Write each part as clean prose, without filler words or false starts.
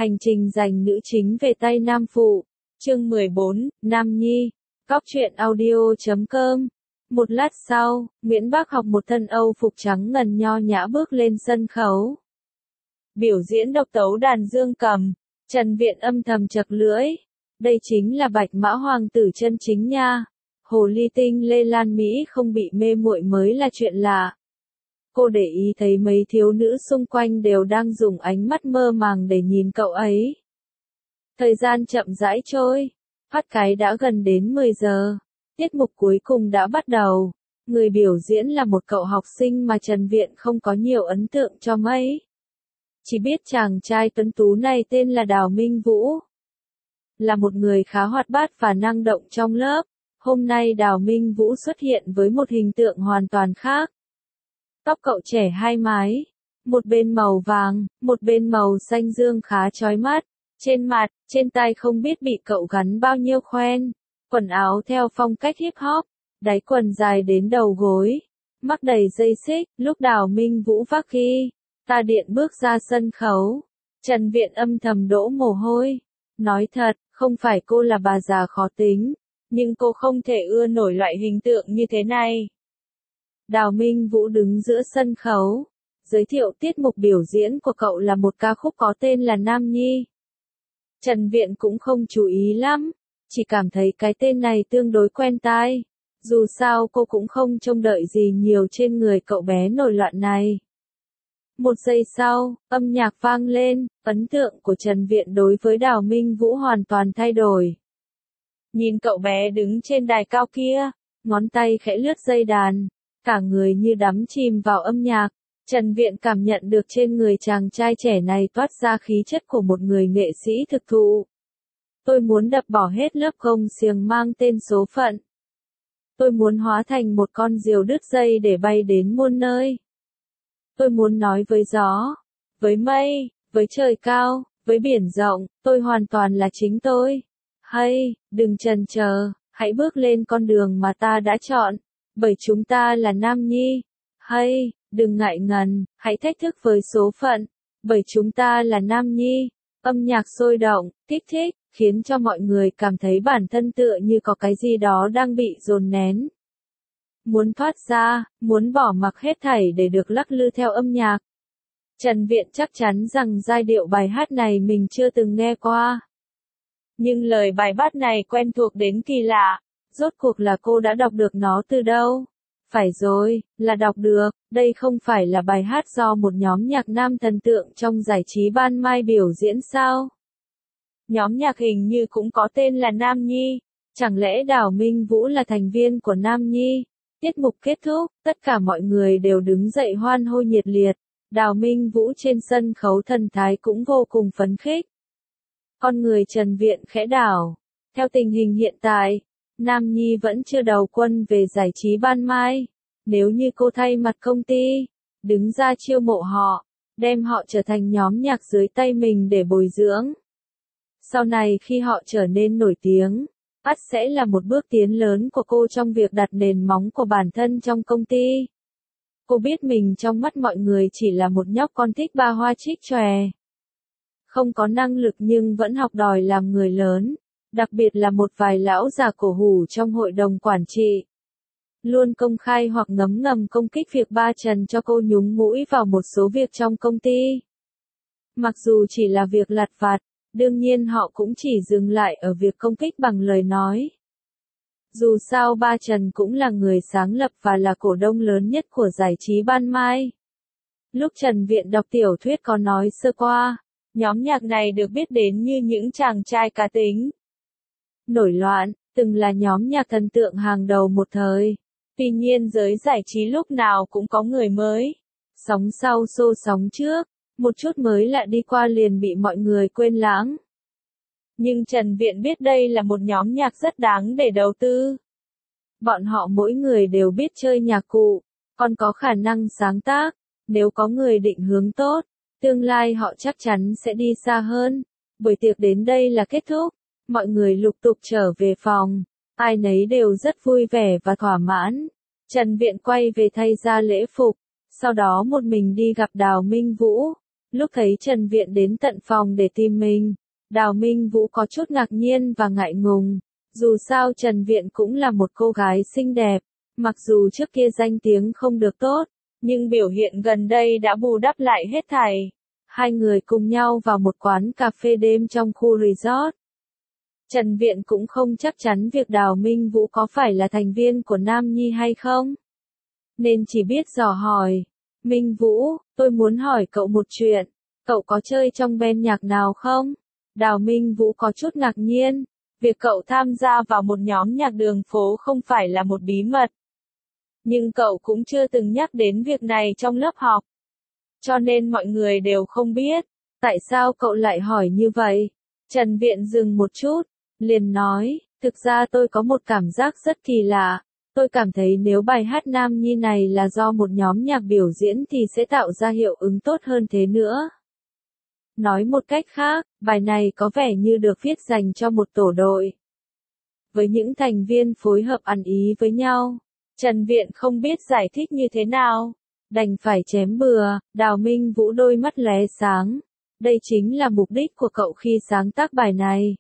Hành trình giành nữ chính về tay nam phụ. Chương 14, Nam Nhi. Cóc truyện audio.com. Một lát sau, Nguyễn Bác học một thân Âu phục trắng ngần nho nhã bước lên sân khấu. Biểu diễn độc tấu đàn dương cầm, Trần Viện âm thầm chật lưỡi. Đây chính là Bạch Mã Hoàng tử chân chính nha. Hồ ly tinh Lê Lan Mỹ không bị mê muội mới là chuyện lạ. Cô để ý thấy mấy thiếu nữ xung quanh đều đang dùng ánh mắt mơ màng để nhìn cậu ấy. Thời gian chậm rãi trôi, phát cái đã gần đến 10 giờ. Tiết mục cuối cùng đã bắt đầu. Người biểu diễn là một cậu học sinh mà Trần Viện không có nhiều ấn tượng cho mấy. Chỉ biết chàng trai tuấn tú này tên là Đào Minh Vũ. Là một người khá hoạt bát và năng động trong lớp. Hôm nay Đào Minh Vũ xuất hiện với một hình tượng hoàn toàn khác. Tóc cậu trẻ hai mái, một bên màu vàng, một bên màu xanh dương khá chói mắt. Trên mặt, trên tay không biết bị cậu gắn bao nhiêu khoen. Quần áo theo phong cách hip hop, đáy quần dài đến đầu gối, mắc đầy dây xích. Lúc Đào Minh Vũ vác guitar điện bước ra sân khấu, Trần Viện âm thầm đổ mồ hôi. Nói thật, không phải cô là bà già khó tính, nhưng cô không thể ưa nổi loại hình tượng như thế này. Đào Minh Vũ đứng giữa sân khấu, giới thiệu tiết mục biểu diễn của cậu là một ca khúc có tên là Nam Nhi. Trần Viện cũng không chú ý lắm, chỉ cảm thấy cái tên này tương đối quen tai. Dù sao cô cũng không trông đợi gì nhiều trên người cậu bé nổi loạn này. Một giây sau, âm nhạc vang lên, ấn tượng của Trần Viện đối với Đào Minh Vũ hoàn toàn thay đổi. Nhìn cậu bé đứng trên đài cao kia, ngón tay khẽ lướt dây đàn, cả người như đắm chìm vào âm nhạc. Trần Viện cảm nhận được trên người chàng trai trẻ này toát ra khí chất của một người nghệ sĩ thực thụ. Tôi muốn đập bỏ hết lớp gông xiềng mang tên số phận. Tôi muốn hóa thành một con diều đứt dây để bay đến muôn nơi. Tôi muốn nói với gió, với mây, với trời cao, với biển rộng, tôi hoàn toàn là chính tôi. Hay, đừng chần chờ, hãy bước lên con đường mà ta đã chọn, bởi chúng ta là Nam Nhi. Hay, đừng ngại ngần, hãy thách thức với số phận, bởi chúng ta là Nam Nhi. Âm nhạc sôi động, kích thích, khiến cho mọi người cảm thấy bản thân tựa như có cái gì đó đang bị dồn nén. Muốn thoát ra, muốn bỏ mặc hết thảy để được lắc lư theo âm nhạc. Trần Viện chắc chắn rằng giai điệu bài hát này mình chưa từng nghe qua. Nhưng lời bài hát này quen thuộc đến kỳ lạ, rốt cuộc là cô đã đọc được nó từ đâu? Phải rồi, là đọc được, đây không phải là bài hát do một nhóm nhạc nam thần tượng trong giải trí ban mai biểu diễn sao? Nhóm nhạc hình như cũng có tên là Nam Nhi, chẳng lẽ Đào Minh Vũ là thành viên của Nam Nhi? Tiết mục kết thúc, tất cả mọi người đều đứng dậy hoan hô nhiệt liệt, Đào Minh Vũ trên sân khấu thần thái cũng vô cùng phấn khích. Con người Trần Viện khẽ đảo, theo tình hình hiện tại, Nam Nhi vẫn chưa đầu quân về giải trí ban mai. Nếu như cô thay mặt công ty, đứng ra chiêu mộ họ, đem họ trở thành nhóm nhạc dưới tay mình để bồi dưỡng. Sau này khi họ trở nên nổi tiếng, ắt sẽ là một bước tiến lớn của cô trong việc đặt nền móng của bản thân trong công ty. Cô biết mình trong mắt mọi người chỉ là một nhóc con thích ba hoa trích chòe. Không có năng lực nhưng vẫn học đòi làm người lớn. Đặc biệt là một vài lão già cổ hủ trong hội đồng quản trị. Luôn công khai hoặc ngấm ngầm công kích việc ba Trần cho cô nhúng mũi vào một số việc trong công ty. Mặc dù chỉ là việc lặt vặt, đương nhiên họ cũng chỉ dừng lại ở việc công kích bằng lời nói. Dù sao ba Trần cũng là người sáng lập và là cổ đông lớn nhất của giải trí ban mai. Lúc Trần Viện đọc tiểu thuyết có nói sơ qua, nhóm nhạc này được biết đến như những chàng trai cá tính. Nổi loạn, từng là nhóm nhạc thần tượng hàng đầu một thời. Tuy nhiên giới giải trí lúc nào cũng có người mới. Sóng sau xô sóng trước, một chút mới lạ đi qua liền bị mọi người quên lãng. Nhưng Trần Viện biết đây là một nhóm nhạc rất đáng để đầu tư. Bọn họ mỗi người đều biết chơi nhạc cụ, còn có khả năng sáng tác. Nếu có người định hướng tốt, tương lai họ chắc chắn sẽ đi xa hơn. Buổi tiệc đến đây là kết thúc. Mọi người lục tục trở về phòng, ai nấy đều rất vui vẻ và thỏa mãn. Trần Viện quay về thay ra lễ phục, sau đó một mình đi gặp Đào Minh Vũ. Lúc thấy Trần Viện đến tận phòng để tìm mình, Đào Minh Vũ có chút ngạc nhiên và ngại ngùng. Dù sao Trần Viện cũng là một cô gái xinh đẹp, mặc dù trước kia danh tiếng không được tốt, nhưng biểu hiện gần đây đã bù đắp lại hết thảy. Hai người cùng nhau vào một quán cà phê đêm trong khu resort. Trần Viện cũng không chắc chắn việc Đào Minh Vũ có phải là thành viên của Nam Nhi hay không, nên chỉ biết dò hỏi. Minh Vũ, tôi muốn hỏi cậu một chuyện, cậu có chơi trong band nhạc nào không? Đào Minh Vũ có chút ngạc nhiên, việc cậu tham gia vào một nhóm nhạc đường phố không phải là một bí mật. Nhưng cậu cũng chưa từng nhắc đến việc này trong lớp học. Cho nên mọi người đều không biết. Tại sao cậu lại hỏi như vậy? Trần Viện dừng một chút, liền nói, thực ra tôi có một cảm giác rất kỳ lạ. Tôi cảm thấy nếu bài hát Nam Nhi này là do một nhóm nhạc biểu diễn thì sẽ tạo ra hiệu ứng tốt hơn thế nữa. Nói một cách khác, bài này có vẻ như được viết dành cho một tổ đội, với những thành viên phối hợp ăn ý với nhau. Trần Viện không biết giải thích như thế nào, đành phải chém bừa. Đào Minh Vũ đôi mắt lóe sáng. Đây chính là mục đích của cậu khi sáng tác bài này.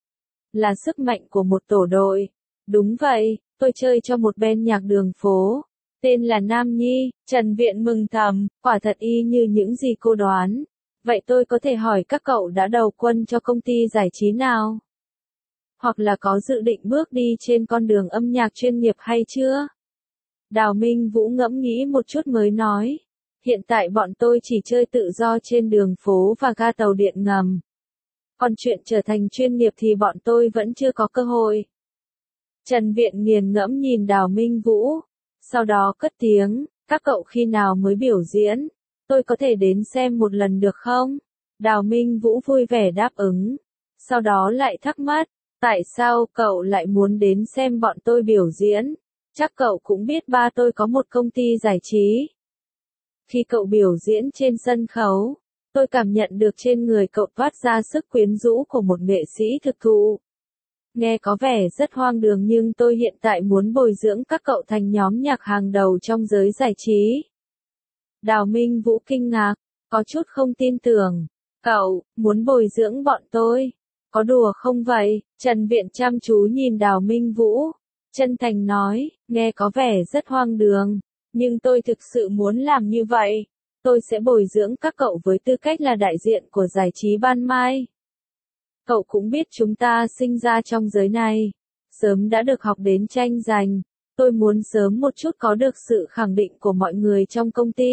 Là sức mạnh của một tổ đội. Đúng vậy, tôi chơi cho một band nhạc đường phố, tên là Nam Nhi. Trần Viện mừng thầm, quả thật y như những gì cô đoán. Vậy tôi có thể hỏi các cậu đã đầu quân cho công ty giải trí nào? Hoặc là có dự định bước đi trên con đường âm nhạc chuyên nghiệp hay chưa? Đào Minh Vũ ngẫm nghĩ một chút mới nói. Hiện tại bọn tôi chỉ chơi tự do trên đường phố và ga tàu điện ngầm. Còn chuyện trở thành chuyên nghiệp thì bọn tôi vẫn chưa có cơ hội. Trần Viện nghiền ngẫm nhìn Đào Minh Vũ. Sau đó cất tiếng, các cậu khi nào mới biểu diễn? Tôi có thể đến xem một lần được không? Đào Minh Vũ vui vẻ đáp ứng. Sau đó lại thắc mắc, tại sao cậu lại muốn đến xem bọn tôi biểu diễn? Chắc cậu cũng biết ba tôi có một công ty giải trí. Khi cậu biểu diễn trên sân khấu, tôi cảm nhận được trên người cậu toát ra sức quyến rũ của một nghệ sĩ thực thụ. Nghe có vẻ rất hoang đường nhưng tôi hiện tại muốn bồi dưỡng các cậu thành nhóm nhạc hàng đầu trong giới giải trí. Đào Minh Vũ kinh ngạc, có chút không tin tưởng. Cậu, muốn bồi dưỡng bọn tôi? Có đùa không vậy? Trần Viện chăm chú nhìn Đào Minh Vũ, chân thành nói, nghe có vẻ rất hoang đường, nhưng tôi thực sự muốn làm như vậy. Tôi sẽ bồi dưỡng các cậu với tư cách là đại diện của giải trí ban mai. Cậu cũng biết chúng ta sinh ra trong giới này, sớm đã được học đến tranh giành. Tôi muốn sớm một chút có được sự khẳng định của mọi người trong công ty.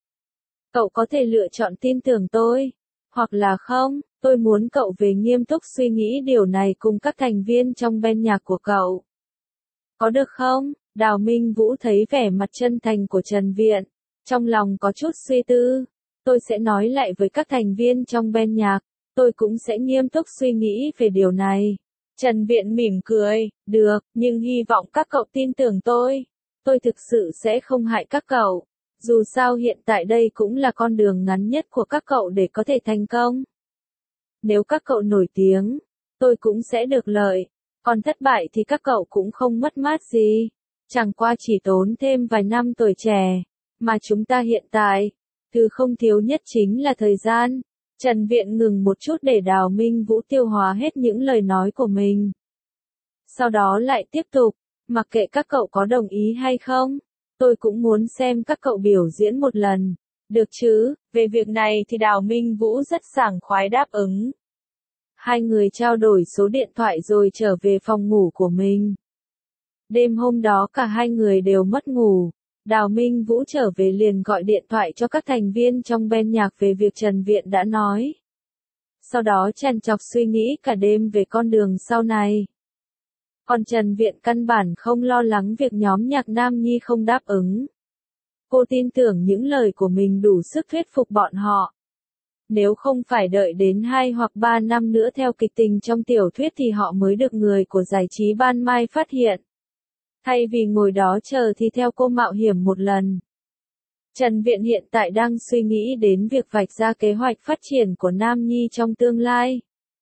Cậu có thể lựa chọn tin tưởng tôi, hoặc là không. Tôi muốn cậu về nghiêm túc suy nghĩ điều này cùng các thành viên trong band nhạc của cậu. Có được không? Đào Minh Vũ thấy vẻ mặt chân thành của Trần Viện, trong lòng có chút suy tư. Tôi sẽ nói lại với các thành viên trong band nhạc, tôi cũng sẽ nghiêm túc suy nghĩ về điều này. Trần Viện mỉm cười, được, nhưng hy vọng các cậu tin tưởng tôi. Tôi thực sự sẽ không hại các cậu. Dù sao hiện tại đây cũng là con đường ngắn nhất của các cậu để có thể thành công. Nếu các cậu nổi tiếng, tôi cũng sẽ được lợi. Còn thất bại thì các cậu cũng không mất mát gì. Chẳng qua chỉ tốn thêm vài năm tuổi trẻ. Mà chúng ta hiện tại, thứ không thiếu nhất chính là thời gian. Trần Viện ngừng một chút để Đào Minh Vũ tiêu hóa hết những lời nói của mình. Sau đó lại tiếp tục, mặc kệ các cậu có đồng ý hay không, tôi cũng muốn xem các cậu biểu diễn một lần. Được chứ? Về việc này thì Đào Minh Vũ rất sảng khoái đáp ứng. Hai người trao đổi số điện thoại rồi trở về phòng ngủ của mình. Đêm hôm đó cả hai người đều mất ngủ. Đào Minh Vũ trở về liền gọi điện thoại cho các thành viên trong band nhạc về việc Trần Viện đã nói. Sau đó trằn trọc suy nghĩ cả đêm về con đường sau này. Còn Trần Viện căn bản không lo lắng việc nhóm nhạc Nam Nhi không đáp ứng. Cô tin tưởng những lời của mình đủ sức thuyết phục bọn họ. Nếu không phải đợi đến 2 hoặc 3 năm nữa theo kịch tình trong tiểu thuyết thì họ mới được người của giải trí ban mai phát hiện. Thay vì ngồi đó chờ thì theo cô mạo hiểm một lần. Trần Viện hiện tại đang suy nghĩ đến việc vạch ra kế hoạch phát triển của Nam Nhi trong tương lai.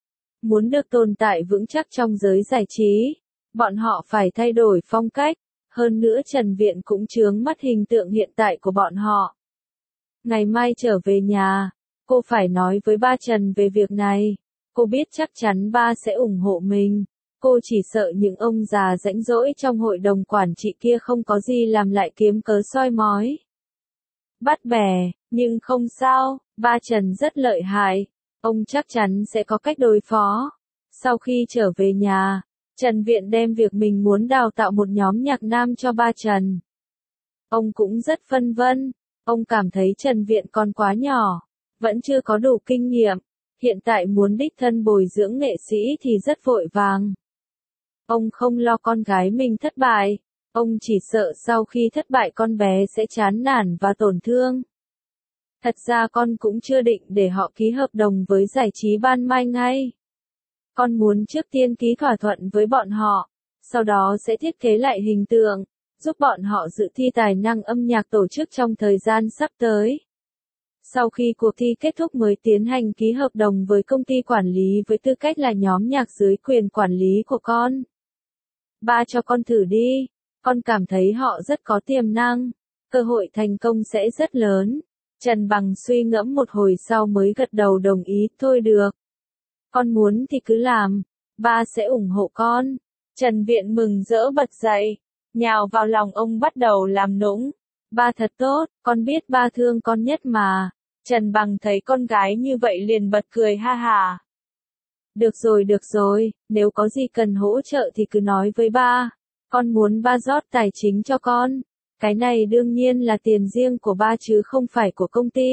Muốn được tồn tại vững chắc trong giới giải trí, bọn họ phải thay đổi phong cách. Hơn nữa Trần Viện cũng chướng mắt hình tượng hiện tại của bọn họ. Ngày mai trở về nhà, Cô phải nói với ba Trần về việc này. Cô biết chắc chắn ba sẽ ủng hộ mình. Cô chỉ sợ những ông già rãnh rỗi trong hội đồng quản trị kia không có gì làm lại kiếm cớ soi mói. Bắt bẻ, nhưng không sao, ba Trần rất lợi hại. Ông chắc chắn sẽ có cách đối phó. Sau khi trở về nhà, Trần Viện đem việc mình muốn đào tạo một nhóm nhạc nam cho ba Trần. Ông cũng rất phân vân. Ông cảm thấy Trần Viện còn quá nhỏ, vẫn chưa có đủ kinh nghiệm. Hiện tại muốn đích thân bồi dưỡng nghệ sĩ thì rất vội vàng. Ông không lo con gái mình thất bại. Ông chỉ sợ sau khi thất bại con bé sẽ chán nản và tổn thương. Thật ra con cũng chưa định để họ ký hợp đồng với giải trí Ban Mai ngay. Con muốn trước tiên ký thỏa thuận với bọn họ, sau đó sẽ thiết kế lại hình tượng, giúp bọn họ dự thi tài năng âm nhạc tổ chức trong thời gian sắp tới. Sau khi cuộc thi kết thúc mới tiến hành ký hợp đồng với công ty quản lý với tư cách là nhóm nhạc dưới quyền quản lý của con. Ba cho con thử đi, con cảm thấy họ rất có tiềm năng, cơ hội thành công sẽ rất lớn. Trần Bằng suy ngẫm một hồi sau mới gật đầu đồng ý, thôi được. Con muốn thì cứ làm, ba sẽ ủng hộ con. Trần Viện mừng rỡ bật dậy, nhào vào lòng ông bắt đầu làm nũng. Ba thật tốt, con biết ba thương con nhất mà. Trần Bằng thấy con gái như vậy liền bật cười ha hà. Được rồi, nếu có gì cần hỗ trợ thì cứ nói với ba. Con muốn ba rót tài chính cho con. Cái này đương nhiên là tiền riêng của ba chứ không phải của công ty.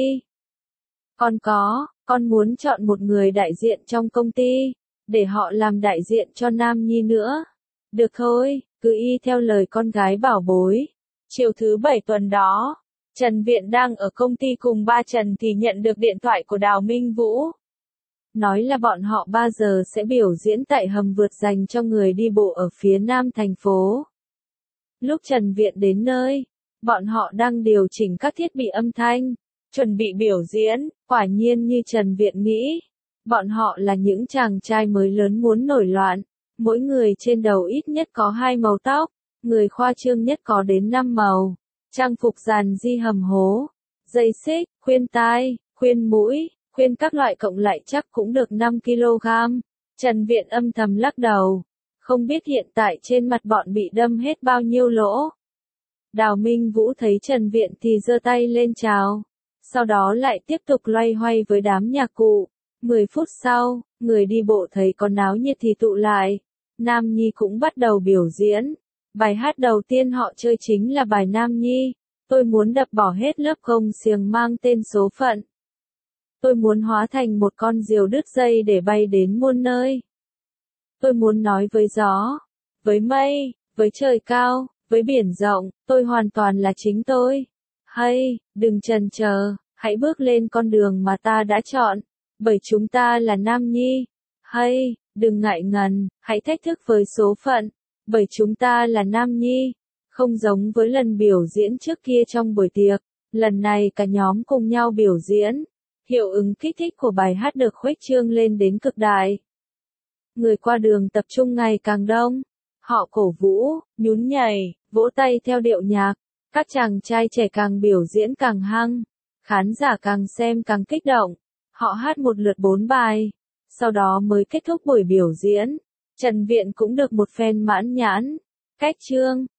Con muốn chọn một người đại diện trong công ty, để họ làm đại diện cho Nam Nhi nữa. Được thôi, cứ y theo lời con gái bảo bối. Chiều thứ 7 tuần đó, Trần Viện đang ở công ty cùng ba Trần thì nhận được điện thoại của Đào Minh Vũ. Nói là bọn họ 3 giờ sẽ biểu diễn tại hầm vượt dành cho người đi bộ ở phía nam thành phố. Lúc Trần Viện đến nơi, bọn họ đang điều chỉnh các thiết bị âm thanh, chuẩn bị biểu diễn. Quả nhiên như Trần Viện nghĩ, bọn họ là những chàng trai mới lớn muốn nổi loạn, mỗi người trên đầu ít nhất có 2 màu tóc, người khoa trương nhất có đến 5 màu, trang phục dàn di hầm hố, dây xích, khuyên tai, khuyên mũi, khuyên các loại cộng lại chắc cũng được 5 kg. Trần Viện âm thầm lắc đầu, không biết hiện tại trên mặt bọn bị đâm hết bao nhiêu lỗ. Đào Minh Vũ thấy Trần Viện thì giơ tay lên chào, sau đó lại tiếp tục loay hoay với đám nhạc cụ. 10 phút sau, người đi bộ thấy có náo nhiệt thì tụ lại. Nam Nhi cũng bắt đầu biểu diễn. Bài hát đầu tiên họ chơi chính là bài Nam Nhi. Tôi muốn đập bỏ hết lớp gông xiềng mang tên số phận. Tôi muốn hóa thành một con diều đứt dây để bay đến muôn nơi. Tôi muốn nói với gió, với mây, với trời cao, với biển rộng, tôi hoàn toàn là chính tôi. Hay, đừng chần chờ, hãy bước lên con đường mà ta đã chọn, bởi chúng ta là Nam Nhi. Hay, đừng ngại ngần, hãy thách thức với số phận, bởi chúng ta là Nam Nhi. Không giống với lần biểu diễn trước kia trong buổi tiệc, lần này cả nhóm cùng nhau biểu diễn. Hiệu ứng kích thích của bài hát được khuếch trương lên đến cực đại. Người qua đường tập trung ngày càng đông. Họ cổ vũ, nhún nhảy, vỗ tay theo điệu nhạc. Các chàng trai trẻ càng biểu diễn càng hăng. Khán giả càng xem càng kích động. Họ hát một lượt 4 bài. Sau đó mới kết thúc buổi biểu diễn. Trần Viện cũng được một phen mãn nhãn. Cách chương